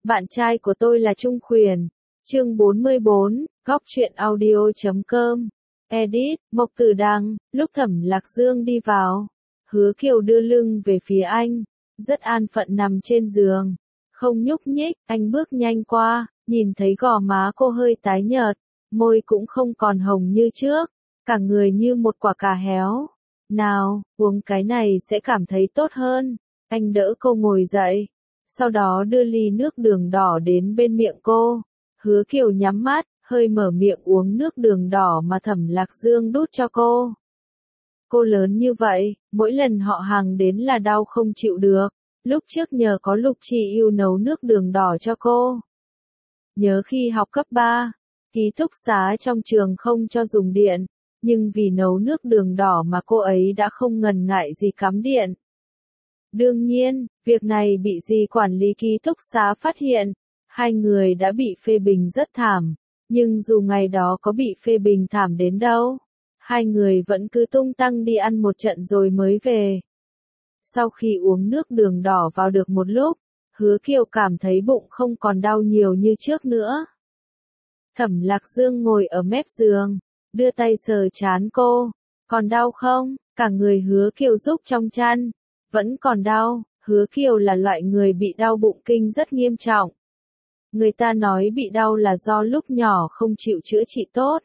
Bạn trai của tôi là Trung Khuyển. Chương 44, Góc truyện audio.com. Edit, Mộc Tử Đăng. Lúc Thẩm Lạc Dương đi vào, Hứa Kiều đưa lưng về phía anh, rất an phận nằm trên giường, không nhúc nhích. Anh bước nhanh qua, nhìn thấy gò má cô hơi tái nhợt, môi cũng không còn hồng như trước, cả người như một quả cà héo. Nào, uống cái này sẽ cảm thấy tốt hơn. Anh đỡ cô ngồi dậy, sau đó đưa ly nước đường đỏ đến bên miệng cô. Hứa Kiều nhắm mắt, hơi mở miệng uống nước đường đỏ mà Thẩm Lạc Dương đút cho cô. Cô lớn như vậy, mỗi lần họ hàng đến là đau không chịu được. Lúc trước nhờ có Lục Chi Yêu nấu nước đường đỏ cho cô. Nhớ khi học cấp 3, ký túc xá trong trường không cho dùng điện, nhưng vì nấu nước đường đỏ mà cô ấy đã không ngần ngại gì cắm điện. Đương nhiên, việc này bị dì quản lý ký túc xá phát hiện, hai người đã bị phê bình rất thảm, nhưng dù ngày đó có bị phê bình thảm đến đâu, hai người vẫn cứ tung tăng đi ăn một trận rồi mới về. Sau khi uống nước đường đỏ vào được một lúc, Hứa Kiều cảm thấy bụng không còn đau nhiều như trước nữa. Thẩm Lạc Dương ngồi ở mép giường, đưa tay sờ trán cô. Còn đau không? Cả người Hứa Kiều rúc trong chăn. Vẫn còn đau. Hứa Kiều là loại người bị đau bụng kinh rất nghiêm trọng. Người ta nói bị đau là do lúc nhỏ không chịu chữa trị tốt.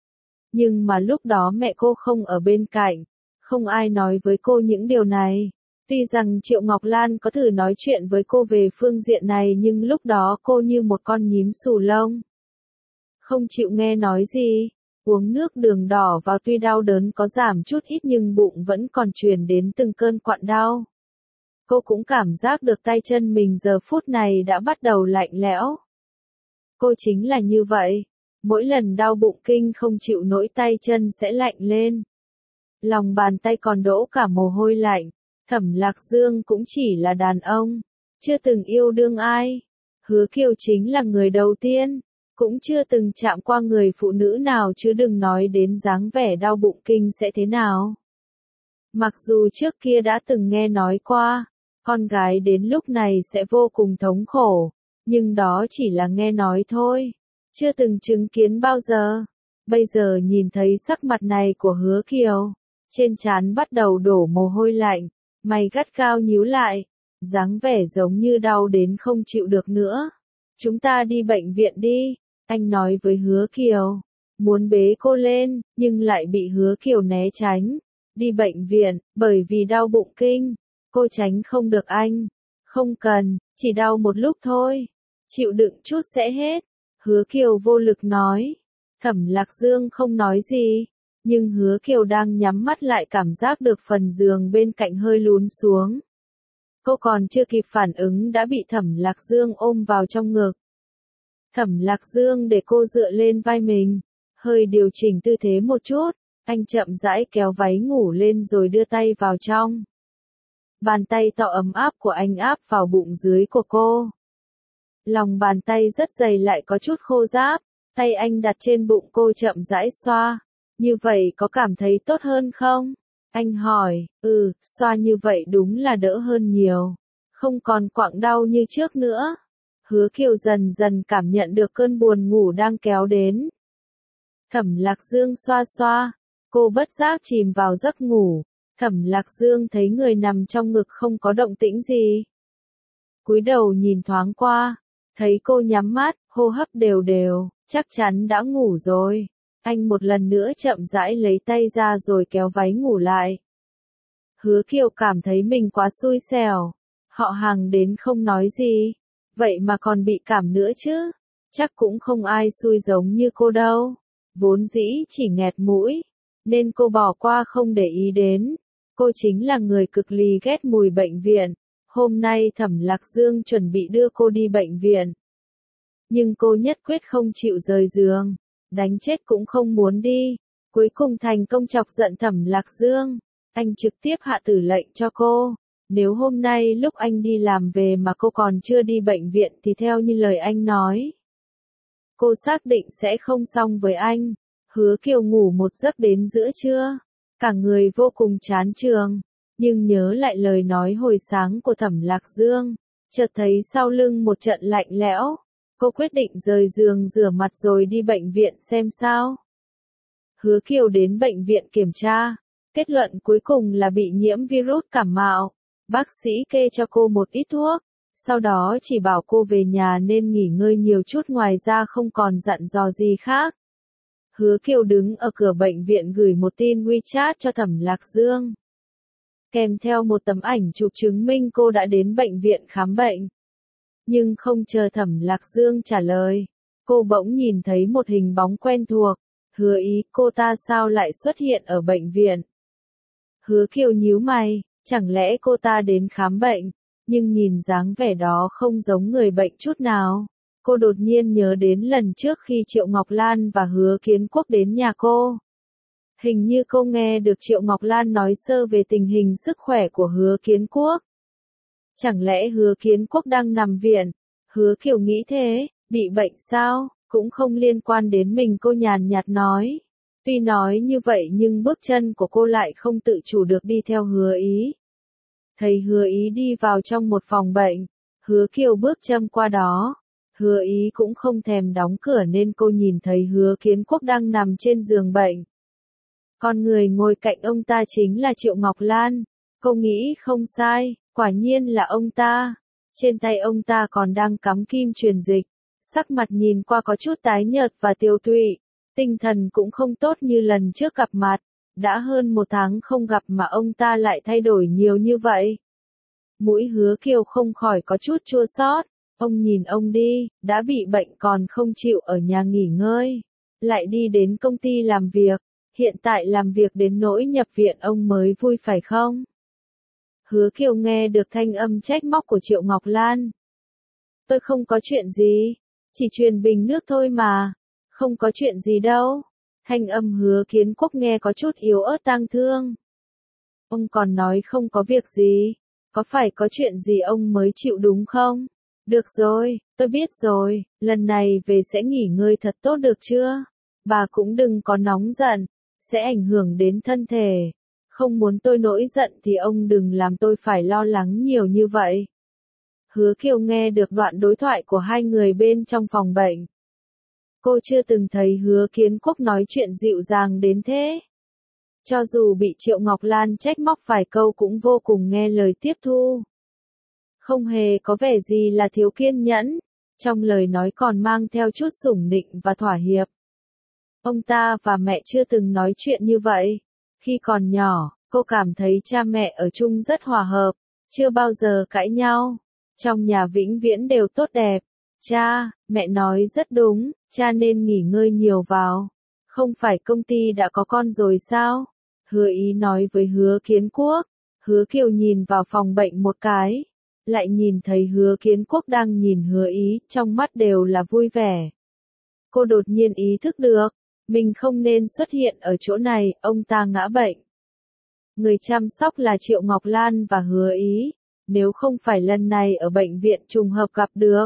Nhưng mà lúc đó mẹ cô không ở bên cạnh, không ai nói với cô những điều này. Tuy rằng Triệu Ngọc Lan có thử nói chuyện với cô về phương diện này nhưng lúc đó cô như một con nhím xù lông. Không chịu nghe nói gì. Uống nước đường đỏ vào tuy đau đớn có giảm chút ít nhưng bụng vẫn còn truyền đến từng cơn quặn đau. Cô cũng cảm giác được tay chân mình giờ phút này đã bắt đầu lạnh lẽo. Cô chính là như vậy. Mỗi lần đau bụng kinh không chịu nổi tay chân sẽ lạnh lên. Lòng bàn tay còn đổ cả mồ hôi lạnh. Thẩm Lạc Dương cũng chỉ là đàn ông, chưa từng yêu đương ai. Hứa Kiều chính là người đầu tiên, cũng chưa từng chạm qua người phụ nữ nào chứ đừng nói đến dáng vẻ đau bụng kinh sẽ thế nào. Mặc dù trước kia đã từng nghe nói qua, con gái đến lúc này sẽ vô cùng thống khổ, nhưng đó chỉ là nghe nói thôi, chưa từng chứng kiến bao giờ. Bây giờ nhìn thấy sắc mặt này của Hứa Kiều, trên trán bắt đầu đổ mồ hôi lạnh, mày gắt gao nhíu lại, dáng vẻ giống như đau đến không chịu được nữa. Chúng ta đi bệnh viện đi, anh nói với Hứa Kiều, muốn bế cô lên, nhưng lại bị Hứa Kiều né tránh. Đi bệnh viện, bởi vì đau bụng kinh, cô tránh không được anh. Không cần, chỉ đau một lúc thôi, chịu đựng chút sẽ hết. Hứa Kiều vô lực nói. Thẩm Lạc Dương không nói gì, nhưng Hứa Kiều đang nhắm mắt lại cảm giác được phần giường bên cạnh hơi lún xuống. Cô còn chưa kịp phản ứng đã bị Thẩm Lạc Dương ôm vào trong ngực. Thẩm Lạc Dương để cô dựa lên vai mình, hơi điều chỉnh tư thế một chút, anh chậm rãi kéo váy ngủ lên rồi đưa tay vào trong. Bàn tay to ấm áp của anh áp vào bụng dưới của cô. Lòng bàn tay rất dày lại có chút khô ráp, tay anh đặt trên bụng cô chậm rãi xoa. Như vậy có cảm thấy tốt hơn không? Anh hỏi. Xoa như vậy đúng là đỡ hơn nhiều. Không còn quặn đau như trước nữa. Hứa Kiều dần dần cảm nhận được cơn buồn ngủ đang kéo đến. Thẩm Lạc Dương xoa xoa. Cô bất giác chìm vào giấc ngủ. Thẩm Lạc Dương thấy người nằm trong ngực không có động tĩnh gì. Cúi đầu nhìn thoáng qua. Thấy cô nhắm mắt, hô hấp đều đều, chắc chắn đã ngủ rồi. Anh một lần nữa chậm rãi lấy tay ra rồi kéo váy ngủ lại. Hứa Kiều cảm thấy mình quá xui xẻo. Họ hàng đến không nói gì. Vậy mà còn bị cảm nữa chứ. Chắc cũng không ai xui giống như cô đâu. Vốn dĩ chỉ nghẹt mũi. Nên cô bỏ qua không để ý đến. Cô chính là người cực lì ghét mùi bệnh viện. Hôm nay Thẩm Lạc Dương chuẩn bị đưa cô đi bệnh viện. Nhưng cô nhất quyết không chịu rời giường. Đánh chết cũng không muốn đi. Cuối cùng thành công chọc giận Thẩm Lạc Dương. Anh trực tiếp hạ tử lệnh cho cô. Nếu hôm nay lúc anh đi làm về mà cô còn chưa đi bệnh viện thì theo như lời anh nói, cô xác định sẽ không xong với anh. Hứa Kiều ngủ một giấc đến giữa trưa. Cả người vô cùng chán chường. Nhưng nhớ lại lời nói hồi sáng của Thẩm Lạc Dương. chợt thấy sau lưng một trận lạnh lẽo. Cô quyết định rời giường rửa mặt rồi đi bệnh viện xem sao. Hứa Kiều đến bệnh viện kiểm tra. Kết luận cuối cùng là bị nhiễm virus cảm mạo. Bác sĩ kê cho cô một ít thuốc. Sau đó chỉ bảo cô về nhà nên nghỉ ngơi nhiều chút, ngoài ra không còn dặn dò gì khác. Hứa Kiều đứng ở cửa bệnh viện gửi một tin WeChat cho Thẩm Lạc Dương. Kèm theo một tấm ảnh chụp chứng minh cô đã đến bệnh viện khám bệnh. Nhưng không chờ Thẩm Lạc Dương trả lời, cô bỗng nhìn thấy một hình bóng quen thuộc. Hứa Ý, cô ta sao lại xuất hiện ở bệnh viện? Hứa Kiều nhíu mày, chẳng lẽ cô ta đến khám bệnh, nhưng nhìn dáng vẻ đó không giống người bệnh chút nào. Cô đột nhiên nhớ đến lần trước khi Triệu Ngọc Lan và Hứa Kiến Quốc đến nhà cô. Hình như cô nghe được Triệu Ngọc Lan nói sơ về tình hình sức khỏe của Hứa Kiến Quốc. Chẳng lẽ Hứa Kiến Quốc đang nằm viện? Hứa Kiều nghĩ thế, bị bệnh sao? Cũng không liên quan đến mình, cô nhàn nhạt nói. Tuy nói như vậy nhưng bước chân của cô lại không tự chủ được đi theo Hứa Ý. Thấy Hứa Ý đi vào trong một phòng bệnh, Hứa Kiều bước châm qua đó. Hứa Ý cũng không thèm đóng cửa nên cô nhìn thấy Hứa Kiến Quốc đang nằm trên giường bệnh. Con người ngồi cạnh ông ta chính là Triệu Ngọc Lan. Cô nghĩ không sai, quả nhiên là ông ta. Trên tay ông ta còn đang cắm kim truyền dịch. Sắc mặt nhìn qua có chút tái nhợt và tiêu tụy. Tinh thần cũng không tốt như lần trước gặp mặt. Đã hơn 1 tháng không gặp mà ông ta lại thay đổi nhiều như vậy. Mũi Hứa Kiều không khỏi có chút chua xót. Ông nhìn ông đi, đã bị bệnh còn không chịu ở nhà nghỉ ngơi. Lại đi đến công ty làm việc. Hiện tại làm việc đến nỗi nhập viện ông mới vui phải không? Hứa Kiều nghe được thanh âm trách móc của Triệu Ngọc Lan. Tôi không có chuyện gì, chỉ truyền bình nước thôi mà, không có chuyện gì đâu. Thanh âm Hứa Kiến Quốc nghe có chút yếu ớt tang thương. Ông còn nói không có việc gì, có phải có chuyện gì ông mới chịu đúng không? Được rồi, tôi biết rồi, lần này về sẽ nghỉ ngơi thật tốt được chưa? Bà cũng đừng có nóng giận, sẽ ảnh hưởng đến thân thể. Không muốn tôi nổi giận thì ông đừng làm tôi phải lo lắng nhiều như vậy. Hứa Kiều nghe được đoạn đối thoại của hai người bên trong phòng bệnh. Cô chưa từng thấy Hứa Kiến Quốc nói chuyện dịu dàng đến thế. Cho dù bị Triệu Ngọc Lan trách móc vài câu cũng vô cùng nghe lời tiếp thu. Không hề có vẻ gì là thiếu kiên nhẫn, trong lời nói còn mang theo chút sủng nịnh và thỏa hiệp. Ông ta và mẹ chưa từng nói chuyện như vậy. Khi còn nhỏ, cô cảm thấy cha mẹ ở chung rất hòa hợp, chưa bao giờ cãi nhau. Trong nhà vĩnh viễn đều tốt đẹp. Cha, mẹ nói rất đúng, cha nên nghỉ ngơi nhiều vào. Không phải công ty đã có con rồi sao? Hứa Ý nói với Hứa Kiến Quốc. Hứa Kiều nhìn vào phòng bệnh một cái, lại nhìn thấy Hứa Kiến Quốc đang nhìn Hứa Ý, trong mắt đều là vui vẻ. Cô đột nhiên ý thức được, mình không nên xuất hiện ở chỗ này, ông ta ngã bệnh. Người chăm sóc là Triệu Ngọc Lan và Hứa Ý, nếu không phải lần này ở bệnh viện trùng hợp gặp được.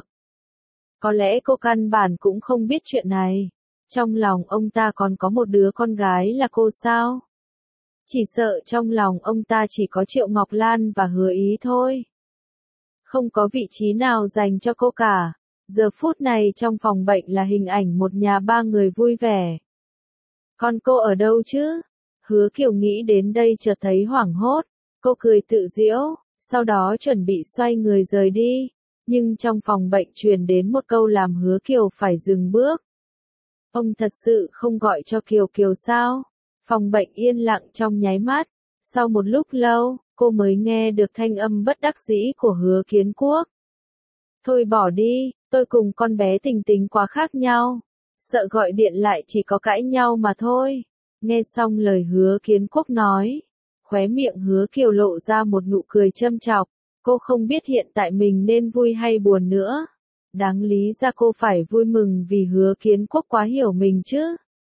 Có lẽ cô căn bản cũng không biết chuyện này. Trong lòng ông ta còn có một đứa con gái là cô sao? Chỉ sợ trong lòng ông ta chỉ có Triệu Ngọc Lan và Hứa Ý thôi. Không có vị trí nào dành cho cô cả. Giờ phút này trong phòng bệnh là hình ảnh một nhà 3 người vui vẻ. Con cô ở đâu chứ? Hứa Kiều nghĩ đến đây chợt thấy hoảng hốt. Cô cười tự giễu, sau đó chuẩn bị xoay người rời đi. Nhưng trong phòng bệnh truyền đến một câu làm Hứa Kiều phải dừng bước. Ông thật sự không gọi cho Kiều Kiều sao? Phòng bệnh yên lặng trong nháy mắt. Sau một lúc lâu, cô mới nghe được thanh âm bất đắc dĩ của Hứa Kiến Quốc. Thôi bỏ đi, tôi cùng con bé Tình Tình quá khác nhau. Sợ gọi điện lại chỉ có cãi nhau mà thôi. Nghe xong lời Hứa Kiến Quốc nói, khóe miệng Hứa Kiều lộ ra một nụ cười châm chọc. Cô không biết hiện tại mình nên vui hay buồn nữa. Đáng lý ra cô phải vui mừng vì Hứa Kiến Quốc quá hiểu mình chứ.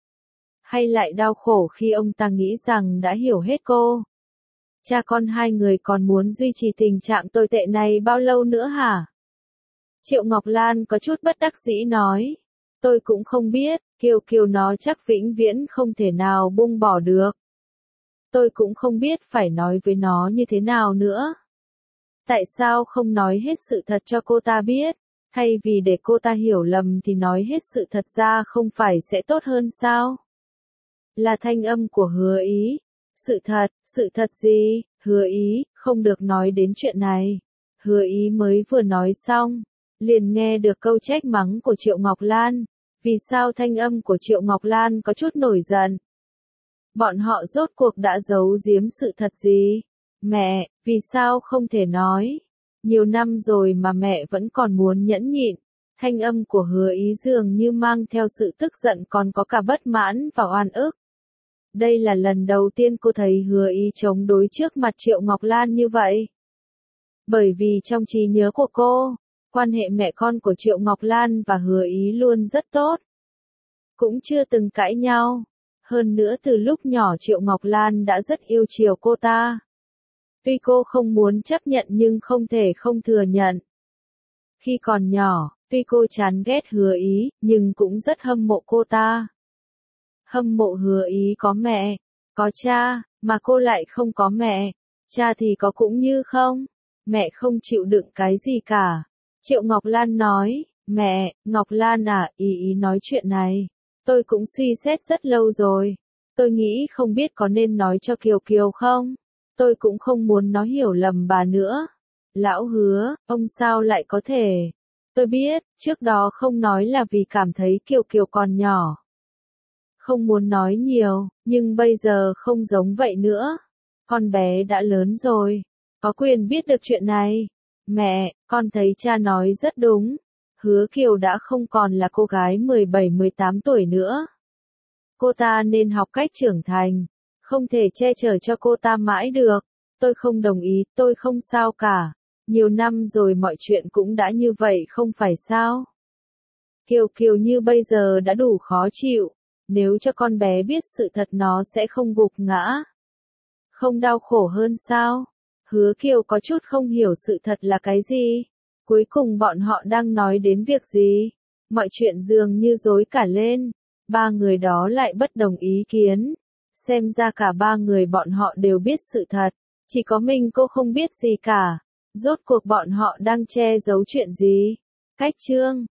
Hay lại đau khổ khi ông ta nghĩ rằng đã hiểu hết cô. Cha con hai người còn muốn duy trì tình trạng tồi tệ này bao lâu nữa hả? Triệu Ngọc Lan có chút bất đắc dĩ nói. Tôi cũng không biết, Kiều Kiều nó chắc vĩnh viễn không thể nào buông bỏ được. Tôi cũng không biết phải nói với nó như thế nào nữa. Tại sao không nói hết sự thật cho cô ta biết? Thay vì để cô ta hiểu lầm thì nói hết sự thật ra không phải sẽ tốt hơn sao? Là thanh âm của Hứa Ý. Sự thật gì? Hứa Ý, không được nói đến chuyện này. Hứa Ý mới vừa nói xong, liền nghe được câu trách mắng của Triệu Ngọc Lan. Vì sao thanh âm của Triệu Ngọc Lan có chút nổi giận? Bọn họ rốt cuộc đã giấu giếm sự thật gì? Mẹ, vì sao không thể nói? Nhiều năm rồi mà mẹ vẫn còn muốn nhẫn nhịn. Thanh âm của Hứa Ý dường như mang theo sự tức giận còn có cả bất mãn và oan ức. Đây là lần đầu tiên cô thấy Hứa Ý chống đối trước mặt Triệu Ngọc Lan như vậy. Bởi vì trong trí nhớ của cô, quan hệ mẹ con của Triệu Ngọc Lan và Hứa Ý luôn rất tốt. Cũng chưa từng cãi nhau. Hơn nữa từ lúc nhỏ Triệu Ngọc Lan đã rất yêu chiều cô ta. Tuy cô không muốn chấp nhận nhưng không thể không thừa nhận. Khi còn nhỏ, tuy cô chán ghét Hứa Ý, nhưng cũng rất hâm mộ cô ta. Hâm mộ Hứa Ý có mẹ, có cha, mà cô lại không có mẹ. Cha thì có cũng như không. Mẹ không chịu đựng cái gì cả. Triệu Ngọc Lan nói, mẹ, Ngọc Lan à, ý nói chuyện này. Tôi cũng suy xét rất lâu rồi. Tôi nghĩ không biết có nên nói cho Kiều Kiều không? Tôi cũng không muốn nó hiểu lầm bà nữa. Lão Hứa, ông sao lại có thể? Tôi biết, trước đó không nói là vì cảm thấy Kiều Kiều còn nhỏ. Không muốn nói nhiều, nhưng bây giờ không giống vậy nữa. Con bé đã lớn rồi, có quyền biết được chuyện này. Mẹ, con thấy cha nói rất đúng. Hứa Kiều đã không còn là cô gái 17-18 tuổi nữa. Cô ta nên học cách trưởng thành, không thể che chở cho cô ta mãi được. Tôi không đồng ý, tôi không sao cả. Nhiều năm rồi mọi chuyện cũng đã như vậy không phải sao? Kiều Kiều như bây giờ đã đủ khó chịu. Nếu cho con bé biết sự thật nó sẽ không gục ngã. Không đau khổ hơn sao? Hứa Kiều có chút không hiểu sự thật là cái gì. Cuối cùng bọn họ đang nói đến việc gì? Mọi chuyện dường như rối cả lên. Ba người đó lại bất đồng ý kiến. Xem ra cả ba người bọn họ đều biết sự thật. Chỉ có mình cô không biết gì cả. Rốt cuộc bọn họ đang che giấu chuyện gì? Cách chương